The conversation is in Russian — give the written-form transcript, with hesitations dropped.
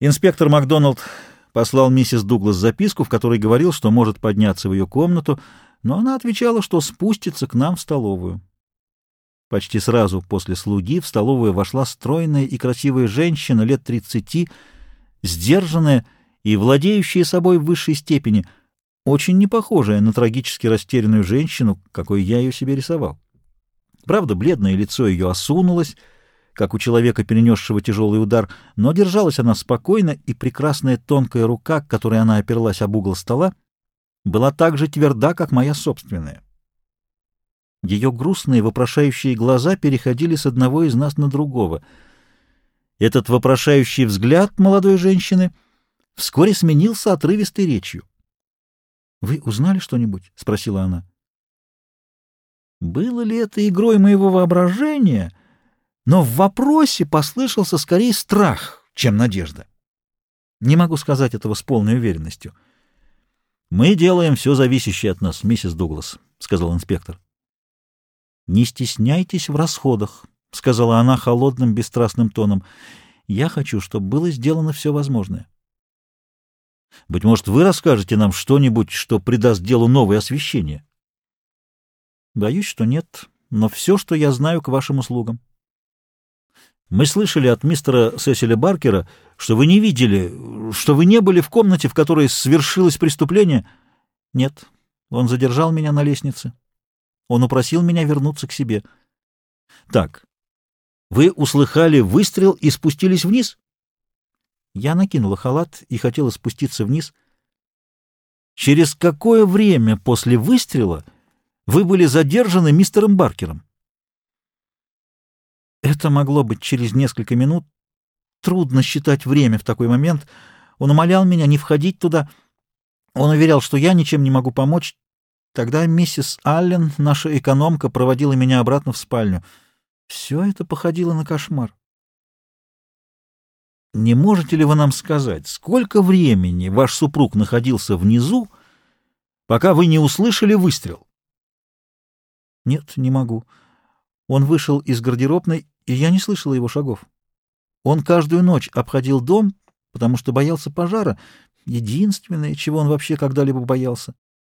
Инспектор Макдоналд послал миссис Дуглас записку, в которой говорил, что может подняться в ее комнату, но она отвечала, что спустится к нам в столовую. Почти сразу после слуги в столовую вошла стройная и красивая женщина лет 30, сдержанная и владеющая собой в высшей степени, очень не похожая на трагически растерянную женщину, какой я ее себе рисовал. Правда, бледное лицо ее осунулось, как у человека, перенесшего тяжелый удар, но держалась она спокойно, и прекрасная тонкая рука, к которой она оперлась об угол стола, была так же тверда, как моя собственная. Ее грустные, вопрошающие глаза переходили с одного из нас на другого. Этот вопрошающий взгляд молодой женщины вскоре сменился отрывистой речью. «Вы узнали что-нибудь?» — спросила она. Было ли это игрой моего воображения? Но в вопросе послышался скорее страх, чем надежда. Не могу сказать этого с полной уверенностью. «Мы делаем все зависящее от нас, миссис Дуглас», — сказал инспектор. «Не стесняйтесь в расходах», — сказала она холодным, бесстрастным тоном. «Я хочу, чтобы было сделано все возможное». «Быть может, вы расскажете нам что-нибудь, что придаст делу новое освещение?» «Боюсь, что нет, но все, что я знаю, к вашим услугам». «Мы слышали от мистера Сесиля Баркера, что вы не видели, что вы не были в комнате, в которой свершилось преступление». «Нет, он задержал меня на лестнице. Он упросил меня вернуться к себе». «Так, вы услыхали выстрел и спустились вниз?» Я накинула халат и хотела спуститься вниз. «Через какое время после выстрела вы были задержаны мистером Баркером?» Это могло быть через несколько минут. Трудно считать время в такой момент. Он умолял меня не входить туда. Он уверял, что я ничем не могу помочь. Тогда миссис Аллен, наша экономка, проводила меня обратно в спальню. Все это походило на кошмар. Не можете ли вы нам сказать, сколько времени ваш супруг находился внизу, пока вы не услышали выстрел? Нет, не могу. Он вышел из гардеробной, и я не слышала его шагов. Он каждую ночь обходил дом, потому что боялся пожара, единственное, чего он вообще когда-либо боялся.